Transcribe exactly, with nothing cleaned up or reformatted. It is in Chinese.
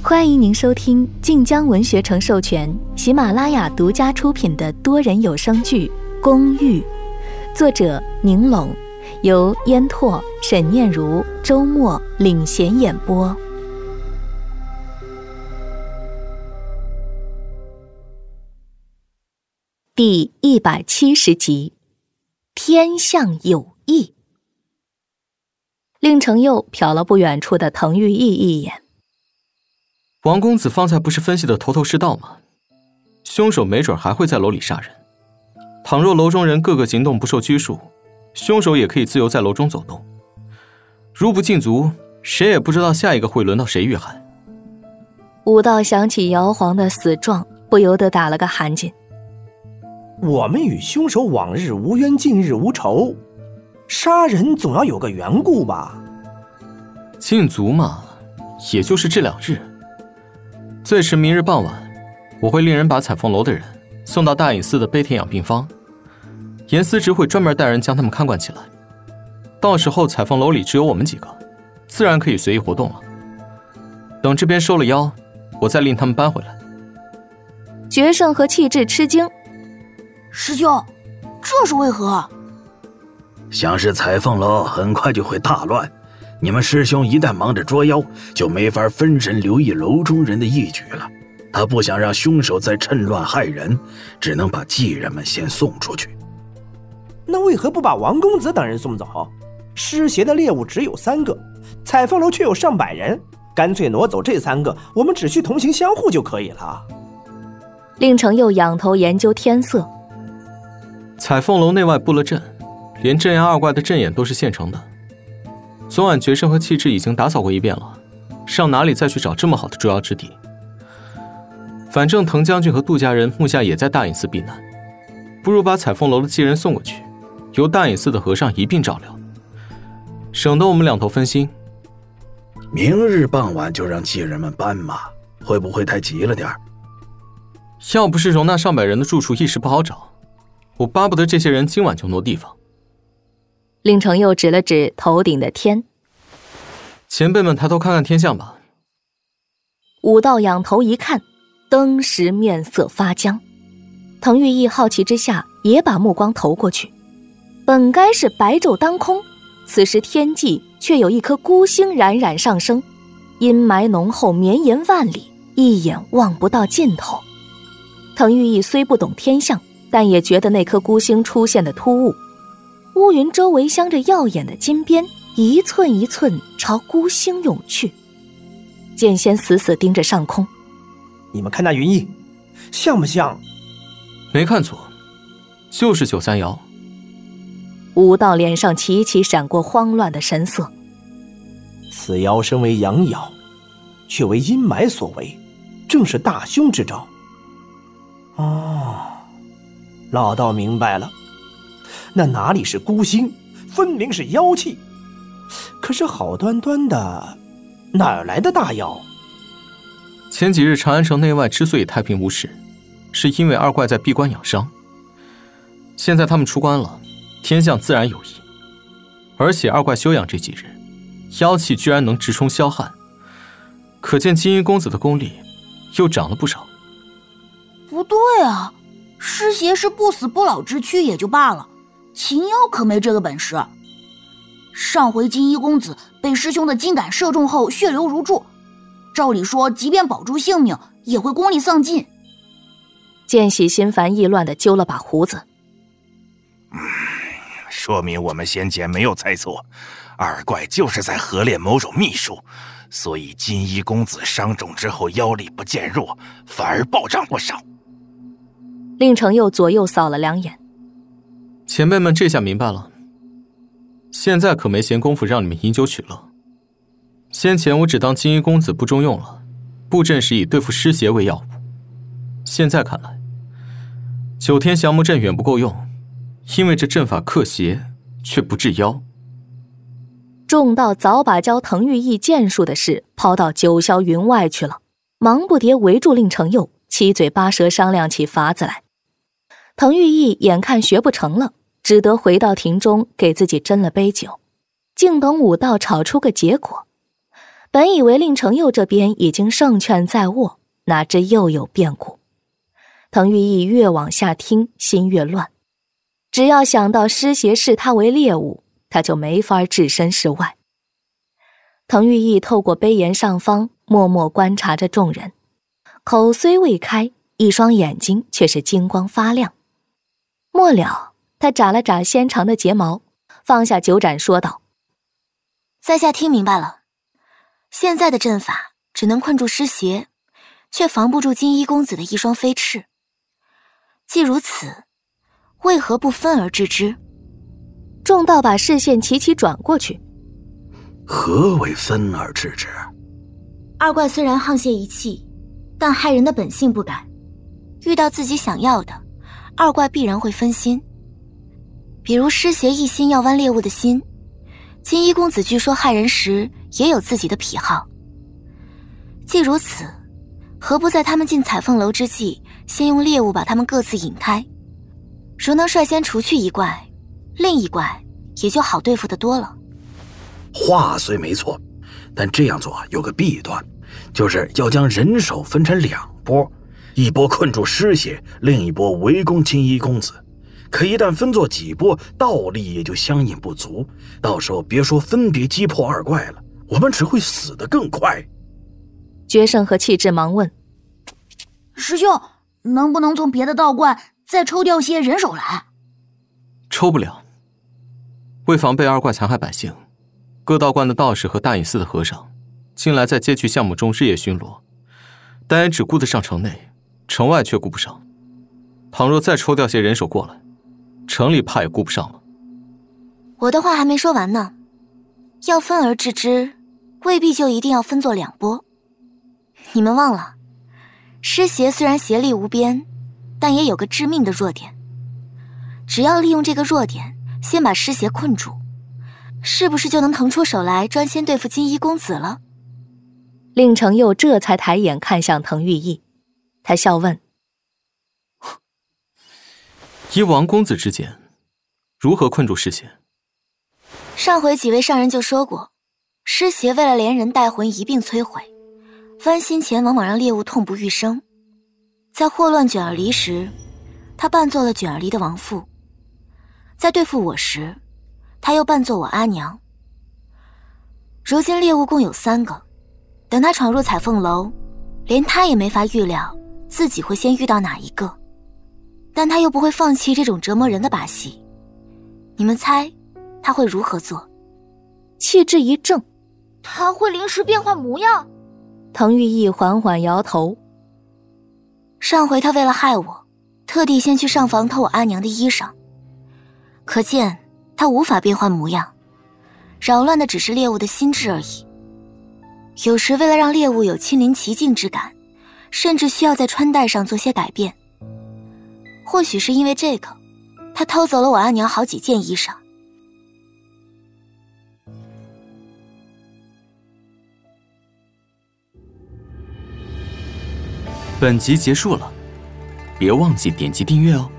欢迎您收听晋江文学城授权、喜马拉雅独家出品的多人有声剧《公寓》，作者宁龙，由烟拓、沈念如、周末领衔演播。第一百七十集，天象有异。令程佑瞟了不远处的滕玉义一眼。 王公子方才不是分析的头头是道吗？凶手没准还会在楼里杀人。倘若楼中人个个行动不受拘束，凶手也可以自由在楼中走动。如不禁足，谁也不知道下一个会轮到谁遇害。 武道想起姚黄的死状，不由得打了个寒噤。 我们与凶手往日无冤，近日无仇，杀人总要有个缘故吧？ 禁足嘛，也就是这两日。最迟明日傍晚，我会令人把彩凤楼的人送到大隐寺的悲田养病坊，严司职会专门带人将他们看管起来。到时候彩凤楼里只有我们几个，自然可以随意活动了。等这边收了妖，我再令他们搬回来。 决胜和气质吃惊。 师兄，这是为何？ 想是彩凤楼很快就会大乱，你们师兄一旦忙着捉妖，就没法分神留意楼中人的义举了。他不想让凶手再趁乱害人，只能把妓人们先送出去。 那为何不把王公子等人送走？失邪的猎物只有三个，彩凤楼却有上百人，干脆挪走这三个，我们只需同行相护就可以了。 令程佑仰头研究天色。 彩凤楼内外布了阵，连镇压二怪的阵眼都是现成的。昨晚决胜和气质已经打扫过一遍了，上哪里再去找这么好的捉妖之地？反正滕将军和杜家人目下也在大隐寺避难，不如把彩凤楼的妓人送过去，由大隐寺的和尚一并照料，省得我们两头分心。 明日傍晚就让妓人们搬马，会不会太急了点儿？ 要不是容纳上百人的住处一时不好找，我巴不得这些人今晚就挪地方。 令程佑指了指头顶的天， 前辈们抬头看看天象吧。 武道仰头一看，登时面色发僵。滕玉义好奇之下也把目光投过去，本该是白昼当空，此时天际却有一颗孤星冉冉上升，阴霾浓厚，绵延万里，一眼望不到尽头。滕玉义虽不懂天象，但也觉得那颗孤星出现的突兀。乌云周围镶着耀眼的金边，一寸一寸朝孤星涌去。剑仙死死盯着上空。 你们看那云翳，像不像？ 没看错，就是九三爻。 武道脸上齐齐闪过慌乱的神色。 此爻身为阳爻，却为阴霾所为，正是大凶之兆。哦，老道明白了，那哪里是孤星，分明是妖气。可是好端端的，哪儿来的大妖？ 前几日长安城内外之所以太平无事，是因为二怪在闭关养伤。现在他们出关了，天象自然有异。而且二怪休养这几日，妖气居然能直冲霄汉，可见金衣公子的功力又长了不少。 不对啊，尸邪是不死不老之躯也就罢了，秦妖可没这个本事。上回金衣公子被师兄的金杆射中后血流如注，照理说即便保住性命也会功力丧尽。 见喜心烦意乱地揪了把胡子。 嗯，说明我们先前没有猜错，二怪就是在合练某种秘术，所以金衣公子伤重之后妖力不见弱，反而暴涨不少。 令程佑左右扫了两眼。 前辈们这下明白了，现在可没闲工夫让你们饮酒取乐。先前我只当金衣公子不中用了，布阵时以对付尸邪为要务，现在看来九天降魔阵远不够用，因为这阵法克邪却不治妖。 众道早把教滕玉义剑术的事抛到九霄云外去了，忙不迭围住令程佑，七嘴八舌商量起法子来。滕玉义眼看学不成了，只得回到庭中给自己斟了杯酒，静等武道吵出个结果。 本以为令程佑这边已经胜券在握，哪知又有变故。滕玉义越往下听，心越乱。只要想到师邪视他为猎物，他就没法置身事外。滕玉义透过杯沿上方默默观察着众人，口虽未开，一双眼睛却是金光发亮。末了，他眨了眨纤长的睫毛，放下酒盏说道： 在下听明白了，现在的阵法只能困住师邪，却防不住金衣公子的一双飞翅。既如此，为何不分而治之？ 众道把视线齐齐转过去。 何为分而治之？ 二怪虽然沆瀣一气，但害人的本性不改，遇到自己想要的，二怪必然会分心。比如师邪一心要剜猎物的心，金衣公子据说害人时也有自己的癖好。既如此，何不在他们进彩凤楼之际，先用猎物把他们各自引开？如能率先除去一怪，另一怪也就好对付得多了。 话虽没错，但这样做有个弊端，就是要将人手分成两波，一波困住师邪，另一波围攻金衣公子。可一旦分作几波，道力也就相应不足，到时候别说分别击破二怪了，我们只会死得更快。 决胜和气质忙问： 师兄，能不能从别的道观再抽调些人手来？ 抽不了。为防备二怪残害百姓，各道观的道士和大隐寺的和尚近来在街区项目中日夜巡逻，但也只顾得上城内，城外却顾不上。倘若再抽调些人手过来，城里怕也顾不上了。 我的话还没说完呢，要分而治之，未必就一定要分作两波。你们忘了，师邪虽然邪力无边，但也有个致命的弱点。只要利用这个弱点，先把师邪困住，是不是就能腾出手来专心对付金衣公子了？ 令程佑这才抬眼看向滕玉义，他笑问： 以王公子之见，如何困住师邪？ 上回几位上人就说过，师邪为了连人带魂一并摧毁，剜心前往往让猎物痛不欲生。在祸乱卷儿离时，他扮作了卷儿离的亡妇；在对付我时，他又扮作我阿娘。如今猎物共有三个，等他闯入彩凤楼，连他也没法预料自己会先遇到哪一个，但他又不会放弃这种折磨人的把戏。你们猜他会如何做？ 气质一怔， 他会临时变换模样？ 滕玉义缓缓摇头。 上回他为了害我，特地先去上房偷我阿娘的衣裳，可见他无法变换模样，扰乱的只是猎物的心智而已。有时为了让猎物有亲临其境之感，甚至需要在穿戴上做些改变。或许是因为这个，他偷走了我阿娘好几件衣裳。 本集结束了，别忘记点击订阅哦。